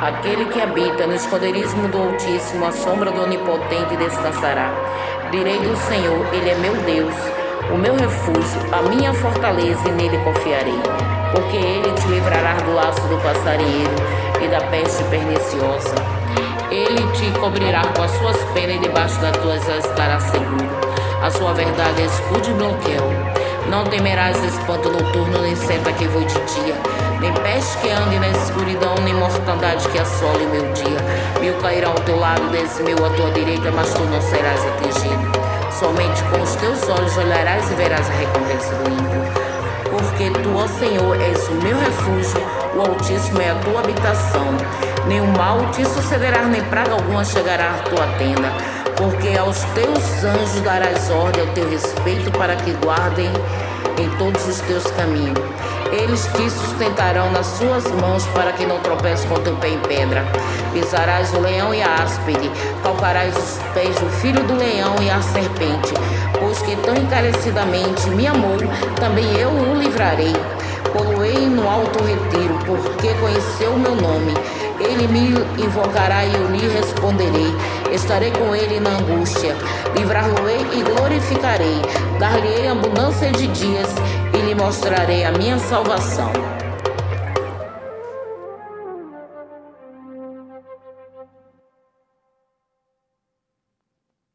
Aquele que habita no esconderijo do Altíssimo, a sombra do Onipotente descansará. Direi do Senhor, Ele é meu Deus, o meu refúgio, a minha fortaleza, e nele confiarei. Porque Ele te livrará do laço do passarinheiro e da peste perniciosa. Ele te cobrirá com as suas penas e debaixo das tuas asas estarás seguro. A sua verdade é escudo e bloqueio. Não temerás espanto noturno, nem seta que voe de dia, nem peste que ande na escuridão, nem mortandade que assole o meu dia. 1000 cairão ao teu lado, 10.000 à tua direita, mas tu não serás atingido. Somente com os teus olhos olharás e verás a recompensa do ímpio. Porque tu, ó Senhor, és o meu refúgio, o Altíssimo é a tua habitação. Nenhum mal te sucederá, nem praga alguma chegará à tua tenda. Porque aos teus anjos darás ordem ao teu respeito para que guardem em todos os teus caminhos. Eles te sustentarão nas suas mãos para que não tropeces com teu pé em pedra. Pisarás o leão e a áspide, calcarás os pés do filho do leão e a serpente. Pois que tão encarecidamente me amou, também eu o livrarei. Poloei no alto retiro, porque conheceu o meu nome. Ele me invocará e eu lhe responderei. Estarei com ele na angústia, livrar-lo-ei e glorificarei. Dar-lhe-ei abundância de dias e lhe mostrarei a minha salvação.